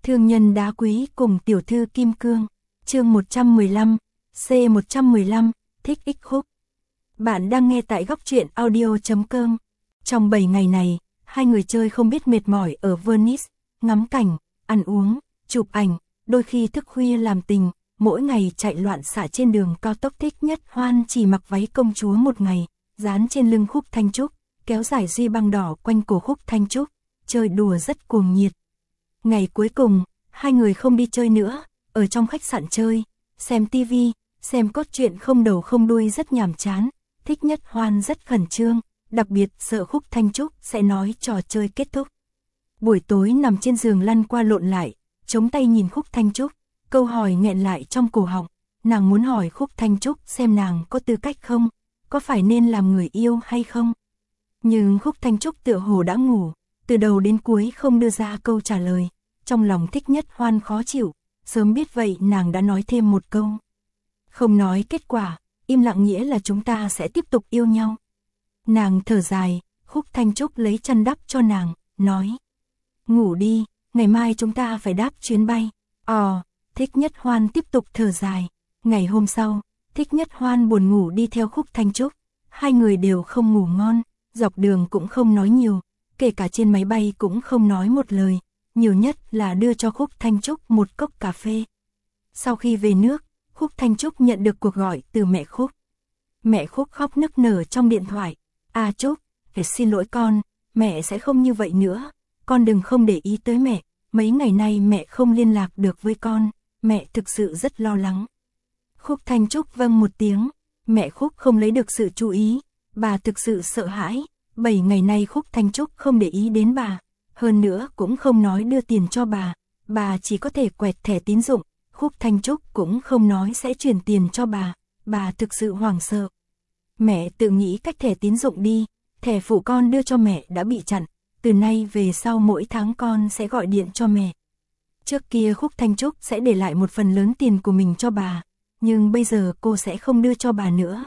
Thương nhân đá quý cùng tiểu thư kim cương. Chương 115, C115, thích ích khúc. Bạn đang nghe tại góc truyện audio.com. Trong 7 ngày này, hai người chơi không biết mệt mỏi ở Venice, ngắm cảnh, ăn uống, chụp ảnh, đôi khi thức khuya làm tình, mỗi ngày chạy loạn xạ trên đường cao tốc. Thích Nhất Hoan chỉ mặc váy công chúa một ngày, dán trên lưng Khúc Thanh Trúc, kéo dài duy băng đỏ quanh cổ Khúc Thanh Trúc, chơi đùa rất cuồng nhiệt. Ngày cuối cùng, hai người không đi chơi nữa, ở trong khách sạn chơi, xem tivi, xem cốt truyện không đầu không đuôi rất nhàm chán. Thích Nhất Hoan rất khẩn trương, đặc biệt sợ Khúc Thanh Trúc sẽ nói trò chơi kết thúc. Buổi tối nằm trên giường lăn qua lộn lại, chống tay nhìn Khúc Thanh Trúc, câu hỏi nghẹn lại trong cổ họng. Nàng muốn hỏi Khúc Thanh Trúc xem nàng có tư cách không, có phải nên làm người yêu hay không. Nhưng Khúc Thanh Trúc tựa hồ đã ngủ, từ đầu đến cuối không đưa ra câu trả lời. Trong lòng Thích Nhất Hoan khó chịu, sớm biết vậy nàng đã nói thêm một câu. Không nói kết quả, im lặng nghĩa là chúng ta sẽ tiếp tục yêu nhau. Nàng thở dài, Khúc Thanh Trúc lấy chăn đắp cho nàng, nói. Ngủ đi, ngày mai chúng ta phải đáp chuyến bay. Thích Nhất Hoan tiếp tục thở dài. Ngày hôm sau, Thích Nhất Hoan buồn ngủ đi theo Khúc Thanh Trúc. Hai người đều không ngủ ngon, dọc đường cũng không nói nhiều, kể cả trên máy bay cũng không nói một lời. Nhiều nhất là đưa cho Khúc Thanh Trúc một cốc cà phê. Sau khi về nước, Khúc Thanh Trúc nhận được cuộc gọi từ mẹ Khúc. Mẹ Khúc khóc nức nở trong điện thoại. Trúc, phải xin lỗi con, mẹ sẽ không như vậy nữa. Con đừng không để ý tới mẹ, mấy ngày nay mẹ không liên lạc được với con, mẹ thực sự rất lo lắng. Khúc Thanh Trúc vâng một tiếng, mẹ Khúc không lấy được sự chú ý, bà thực sự sợ hãi. 7 ngày nay Khúc Thanh Trúc không để ý đến bà, hơn nữa cũng không nói đưa tiền cho bà chỉ có thể quẹt thẻ tín dụng. Khúc Thanh Trúc cũng không nói sẽ chuyển tiền cho bà thực sự hoảng sợ. Mẹ tự nghĩ cách thẻ tín dụng đi, thẻ phụ con đưa cho mẹ đã bị chặn, từ nay về sau mỗi tháng con sẽ gọi điện cho mẹ. Trước kia Khúc Thanh Trúc sẽ để lại một phần lớn tiền của mình cho bà, nhưng bây giờ cô sẽ không đưa cho bà nữa.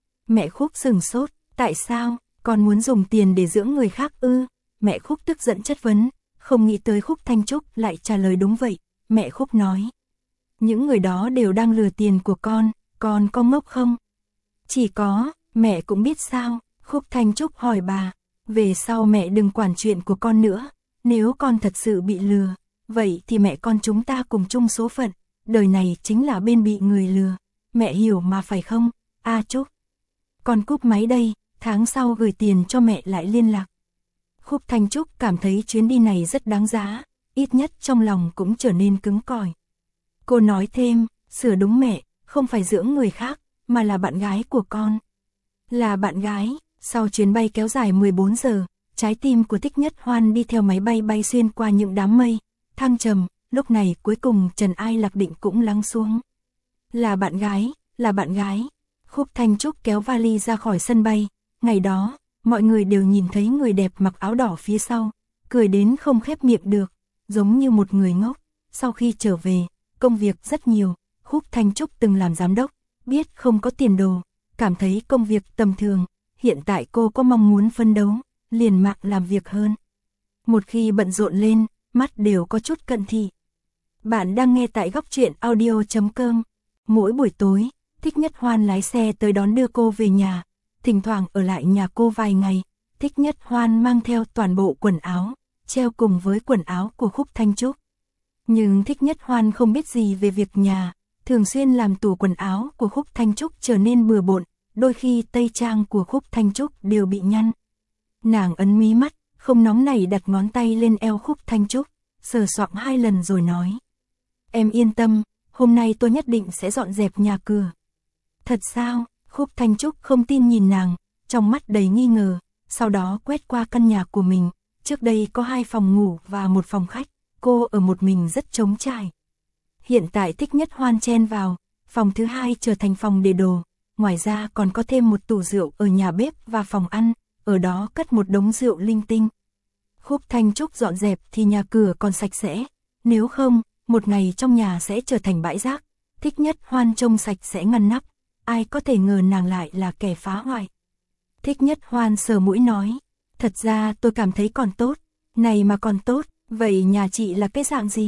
Mẹ Khúc sửng sốt, tại sao, con muốn dùng tiền để dưỡng người khác ư? Mẹ Khúc tức giận chất vấn, không nghĩ tới Khúc Thanh Trúc lại trả lời đúng vậy. Mẹ Khúc nói, những người đó đều đang lừa tiền của con có ngốc không? Chỉ có, mẹ cũng biết sao? Khúc Thanh Trúc hỏi bà, về sau mẹ đừng quản chuyện của con nữa, nếu con thật sự bị lừa, vậy thì mẹ con chúng ta cùng chung số phận, đời này chính là bên bị người lừa, mẹ hiểu mà phải không? Trúc, con cúp máy đây, tháng sau gửi tiền cho mẹ lại liên lạc. Khúc Thanh Trúc cảm thấy chuyến đi này rất đáng giá, ít nhất trong lòng cũng trở nên cứng cỏi. Cô nói thêm, sửa đúng mẹ, không phải dưỡng người khác, mà là bạn gái của con. Là bạn gái. Sau chuyến bay kéo dài 14 giờ, trái tim của Thích Nhất Hoan đi theo máy bay bay xuyên qua những đám mây, thăng trầm, lúc này cuối cùng trần ai lạc định cũng lắng xuống. Là bạn gái, là bạn gái. Khúc Thanh Trúc kéo vali ra khỏi sân bay, ngày đó, mọi người đều nhìn thấy người đẹp mặc áo đỏ phía sau, cười đến không khép miệng được, giống như một người ngốc. Sau khi trở về, công việc rất nhiều, Khúc Thanh Trúc từng làm giám đốc, biết không có tiền đồ, cảm thấy công việc tầm thường, hiện tại cô có mong muốn phấn đấu, liền mạc làm việc hơn. Một khi bận rộn lên, mắt đều có chút cận thị. Bạn đang nghe tại góc truyện audio.com. Mỗi buổi tối, Thích Nhất Hoan lái xe tới đón đưa cô về nhà, thỉnh thoảng ở lại nhà cô vài ngày. Thích Nhất Hoan mang theo toàn bộ quần áo, treo cùng với quần áo của Khúc Thanh Trúc. Nhưng Thích Nhất Hoan không biết gì về việc nhà, thường xuyên làm tủ quần áo của Khúc Thanh Trúc trở nên bừa bộn, đôi khi tây trang của Khúc Thanh Trúc đều bị nhăn. Nàng ấn mí mắt, không nóng nảy đặt ngón tay lên eo Khúc Thanh Trúc, sờ soạng 2 lần rồi nói. Em yên tâm, hôm nay tôi nhất định sẽ dọn dẹp nhà cửa. Thật sao? Khúc Thanh Trúc không tin nhìn nàng, trong mắt đầy nghi ngờ, sau đó quét qua căn nhà của mình. Trước đây có 2 phòng ngủ và 1 phòng khách, cô ở một mình rất trống trải. Hiện tại Thích Nhất Hoan chen vào, phòng thứ 2 trở thành phòng để đồ. Ngoài ra còn có thêm một tủ rượu ở nhà bếp và phòng ăn, ở đó cất một đống rượu linh tinh. Khúc Thanh Trúc dọn dẹp thì nhà cửa còn sạch sẽ, nếu không, một ngày trong nhà sẽ trở thành bãi rác. Thích Nhất Hoan trông sạch sẽ ngăn nắp, ai có thể ngờ nàng lại là kẻ phá hoại. Thích Nhất Hoan sờ mũi nói, thật ra tôi cảm thấy còn tốt, này mà còn tốt, vậy nhà chị là cái dạng gì?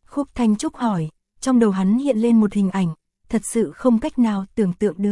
Khúc Thanh Trúc hỏi, trong đầu hắn hiện lên một hình ảnh, thật sự không cách nào tưởng tượng được.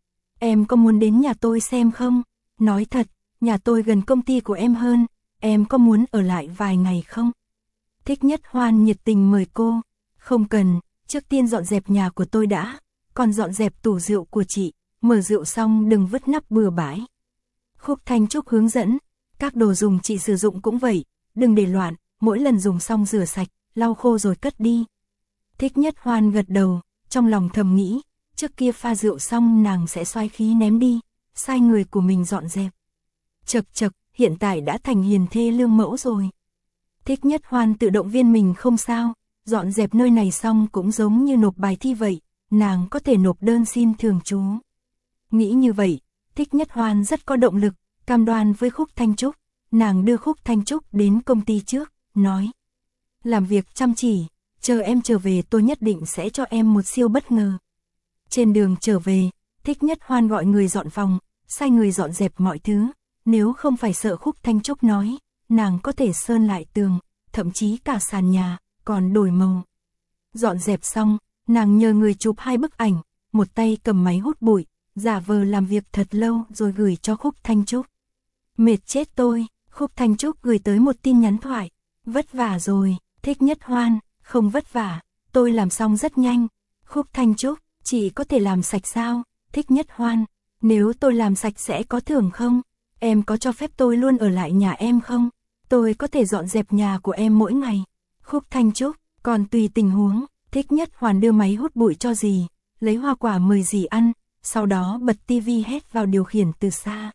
Em có muốn đến nhà tôi xem không? Nói thật, nhà tôi gần công ty của em hơn, em có muốn ở lại vài ngày không? Thích Nhất Hoan nhiệt tình mời cô, không cần, trước tiên dọn dẹp nhà của tôi đã, còn dọn dẹp tủ rượu của chị, mở rượu xong đừng vứt nắp bừa bãi. Khúc Thanh Trúc hướng dẫn, các đồ dùng chị sử dụng cũng vậy, đừng để loạn, mỗi lần dùng xong rửa sạch, lau khô rồi cất đi. Thích Nhất Hoan gật đầu, trong lòng thầm nghĩ, trước kia pha rượu xong nàng sẽ xoay khí ném đi, sai người của mình dọn dẹp. Chật chật, hiện tại đã thành hiền thê lương mẫu rồi. Thích Nhất Hoan tự động viên mình không sao, dọn dẹp nơi này xong cũng giống như nộp bài thi vậy, nàng có thể nộp đơn xin thường trú. Nghĩ như vậy, Thích Nhất Hoan rất có động lực, cam đoan với Khúc Thanh Trúc, nàng đưa Khúc Thanh Trúc đến công ty trước, nói. Làm việc chăm chỉ, chờ em trở về tôi nhất định sẽ cho em một siêu bất ngờ. Trên đường trở về, Thích Nhất Hoan gọi người dọn phòng, sai người dọn dẹp mọi thứ, nếu không phải sợ Khúc Thanh Trúc nói, nàng có thể sơn lại tường, thậm chí cả sàn nhà, còn đổi màu. Dọn dẹp xong, nàng nhờ người chụp 2 bức ảnh, một tay cầm máy hút bụi, giả vờ làm việc thật lâu rồi gửi cho Khúc Thanh Trúc. Mệt chết tôi, Khúc Thanh Trúc gửi tới một tin nhắn thoại, vất vả rồi, Thích Nhất Hoan, không vất vả, tôi làm xong rất nhanh. Khúc Thanh Trúc, chị có thể làm sạch sao? Thích Nhất Hoan, nếu tôi làm sạch sẽ có thưởng không? Em có cho phép tôi luôn ở lại nhà em không? Tôi có thể dọn dẹp nhà của em mỗi ngày. Khúc Thanh Trúc, còn tùy tình huống. Thích Nhất Hoan đưa máy hút bụi cho dì, lấy hoa quả mời dì ăn, sau đó bật tivi hét vào điều khiển từ xa.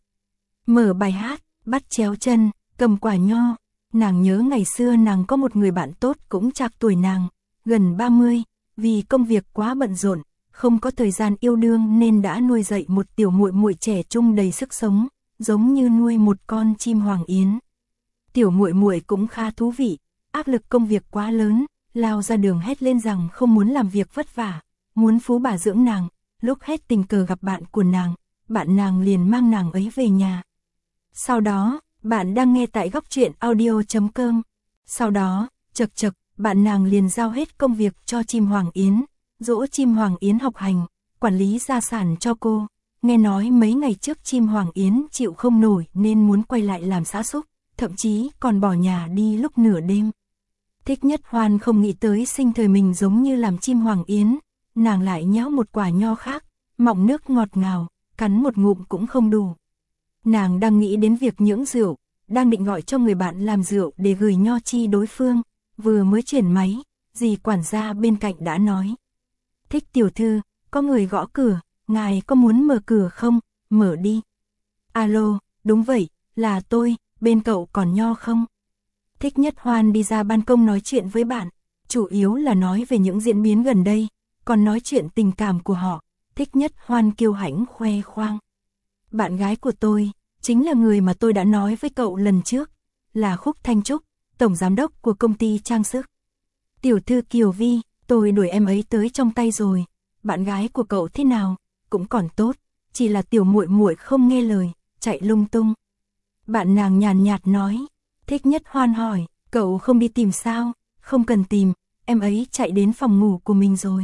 Mở bài hát, bắt chéo chân, cầm quả nho. Nàng nhớ ngày xưa nàng có một người bạn tốt cũng trạc tuổi nàng, gần 30, vì công việc quá bận rộn, không có thời gian yêu đương nên đã nuôi dạy một tiểu muội muội trẻ trung đầy sức sống, giống như nuôi một con chim hoàng yến. Tiểu muội muội cũng khá thú vị, áp lực công việc quá lớn, lao ra đường hét lên rằng không muốn làm việc vất vả, muốn phú bà dưỡng nàng, lúc hết tình cờ gặp bạn của nàng, bạn nàng liền mang nàng ấy về nhà. Sau đó, bạn đang nghe tại góc truyện audio.com. Sau đó, chật chật, bạn nàng liền giao hết công việc cho chim hoàng yến, dỗ chim hoàng yến học hành, quản lý gia sản cho cô. Nghe nói mấy ngày trước chim hoàng yến chịu không nổi nên muốn quay lại làm xã xúc, thậm chí còn bỏ nhà đi lúc nửa đêm. Thích Nhất Hoan không nghĩ tới sinh thời mình giống như làm chim hoàng yến, nàng lại nhéo một quả nho khác, mọng nước ngọt ngào, cắn một ngụm cũng không đủ. Nàng đang nghĩ đến việc nhưỡng rượu, đang định gọi cho người bạn làm rượu để gửi nho chi đối phương, vừa mới chuyển máy, dì quản gia bên cạnh đã nói. Thích tiểu thư, có người gõ cửa, ngài có muốn mở cửa không, mở đi. Alo, đúng vậy, là tôi, bên cậu còn nho không? Thích Nhất Hoan đi ra ban công nói chuyện với bạn, chủ yếu là nói về những diễn biến gần đây, còn nói chuyện tình cảm của họ. Thích Nhất Hoan kiêu hãnh khoe khoang. Bạn gái của tôi, chính là người mà tôi đã nói với cậu lần trước, là Khúc Thanh Trúc, tổng giám đốc của công ty trang sức. Tiểu thư Kiều Vi, tôi đuổi em ấy tới trong tay rồi. Bạn gái của cậu thế nào? Cũng còn tốt, chỉ là tiểu muội muội không nghe lời, chạy lung tung. Bạn nàng nhàn nhạt nói. Thích Nhất Hoan hỏi, cậu không đi tìm sao? Không cần tìm, em ấy chạy đến phòng ngủ của mình rồi.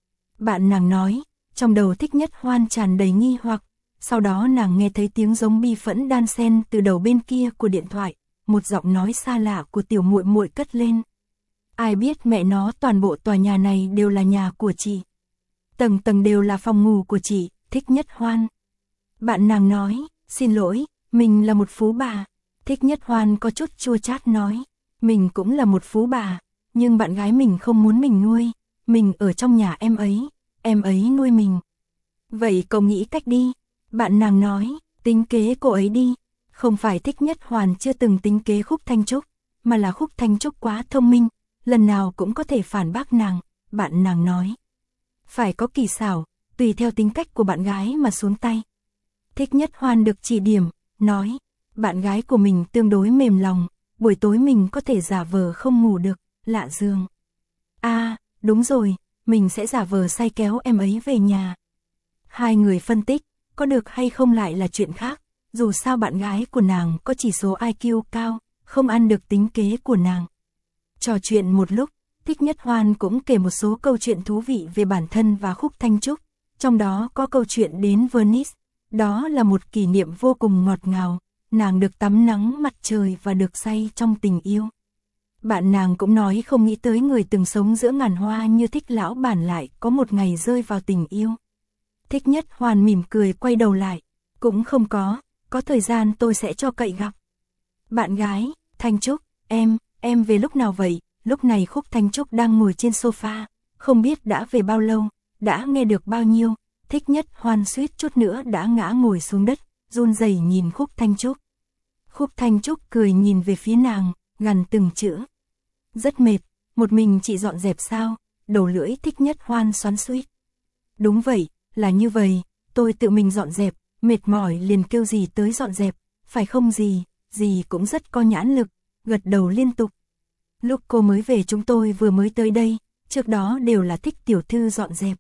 Bạn nàng nói, trong đầu Thích Nhất Hoan tràn đầy nghi hoặc. Sau đó nàng nghe thấy tiếng giống bi phẫn đan xen từ đầu bên kia của điện thoại, một giọng nói xa lạ của tiểu muội muội cất lên. Ai biết mẹ nó, toàn bộ tòa nhà này đều là nhà của chị. Tầng tầng đều là phòng ngủ của chị, Thích Nhất Hoan. Bạn nàng nói, xin lỗi, mình là một phú bà. Thích Nhất Hoan có chút chua chát nói, mình cũng là một phú bà, nhưng bạn gái mình không muốn mình nuôi, mình ở trong nhà em ấy nuôi mình. Vậy cậu nghĩ cách đi. Bạn nàng nói, tính kế cô ấy đi. Không phải Thích Nhất Hoan chưa từng tính kế Khúc Thanh Trúc, mà là Khúc Thanh Trúc quá thông minh, lần nào cũng có thể phản bác nàng. Bạn nàng nói, phải có kỳ xảo, tùy theo tính cách của bạn gái mà xuống tay. Thích Nhất Hoan được chỉ điểm, nói, bạn gái của mình tương đối mềm lòng, buổi tối mình có thể giả vờ không ngủ được, lạ giường. Đúng rồi, mình sẽ giả vờ say kéo em ấy về nhà. Hai người phân tích, có được hay không lại là chuyện khác, dù sao bạn gái của nàng có chỉ số IQ cao, không ăn được tính kế của nàng. Trò chuyện một lúc, Thích Nhất Hoan cũng kể một số câu chuyện thú vị về bản thân và Khúc Thanh Trúc, trong đó có câu chuyện đến Venice. Đó là một kỷ niệm vô cùng ngọt ngào, nàng được tắm nắng mặt trời và được say trong tình yêu. Bạn nàng cũng nói không nghĩ tới người từng sống giữa ngàn hoa như Thích lão bản lại có một ngày rơi vào tình yêu. Thích Nhất Hoan mỉm cười quay đầu lại, cũng không có thời gian tôi sẽ cho cậy gặp. Bạn gái, Thanh Trúc, em về lúc nào vậy? Lúc này Khúc Thanh Trúc đang ngồi trên sofa, không biết đã về bao lâu, đã nghe được bao nhiêu. Thích Nhất Hoan suýt chút nữa đã ngã ngồi xuống đất, run rẩy nhìn Khúc Thanh Trúc. Khúc Thanh Trúc cười nhìn về phía nàng, gằn từng chữ. Rất mệt, một mình chị dọn dẹp sao? Đầu lưỡi Thích Nhất Hoan xoắn xuýt. Đúng vậy, là như vậy, tôi tự mình dọn dẹp, mệt mỏi liền kêu gì tới dọn dẹp, phải không gì cũng rất có nhãn lực, gật đầu liên tục. Lúc cô mới về chúng tôi vừa mới tới đây, trước đó đều là Thích tiểu thư dọn dẹp.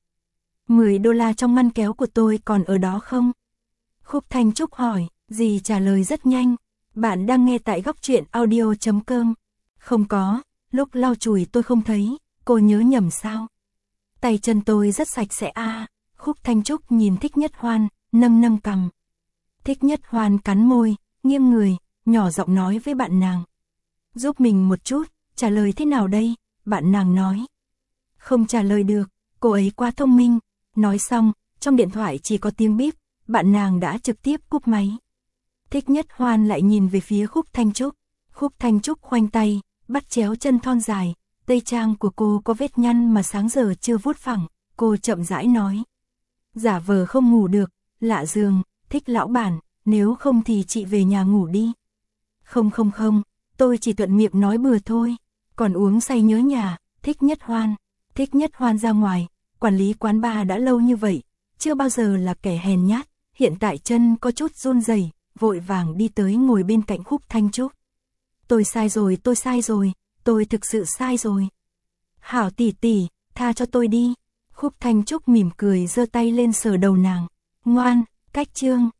$10 trong ngăn kéo của tôi còn ở đó không? Khúc Thanh Trúc hỏi, dì trả lời rất nhanh. Bạn đang nghe tại góc truyện audio.com. Không có, lúc lau chùi tôi không thấy, cô nhớ nhầm sao? Tay chân tôi rất sạch sẽ à. Khúc Thanh Trúc nhìn Thích Nhất Hoan, nâng cằm. Thích Nhất Hoan cắn môi, nghiêng người, nhỏ giọng nói với bạn nàng. Giúp mình một chút, trả lời thế nào đây? Bạn nàng nói. Không trả lời được, cô ấy quá thông minh. Nói xong, trong điện thoại chỉ có tiếng bíp, bạn nàng đã trực tiếp cúp máy. Thích Nhất Hoan lại nhìn về phía Khúc Thanh Trúc. Khúc Thanh Trúc khoanh tay, bắt chéo chân thon dài, tây trang của cô có vết nhăn mà sáng giờ chưa vuốt phẳng, cô chậm rãi nói. Giả vờ không ngủ được, lạ giường, Thích lão bản, nếu không thì chị về nhà ngủ đi. Không, tôi chỉ thuận miệng nói bừa thôi, còn uống say nhớ nhà. Thích Nhất Hoan. Thích Nhất Hoan ra ngoài, quản lý quán bar đã lâu như vậy, chưa bao giờ là kẻ hèn nhát, hiện tại chân có chút run rẩy, vội vàng đi tới ngồi bên cạnh Khúc Thanh Trúc. Tôi sai rồi, tôi thực sự sai rồi. Hảo tỷ tỷ, tha cho tôi đi. Khúc Thanh Trúc mỉm cười giơ tay lên sờ đầu nàng. Ngoan, cách chương.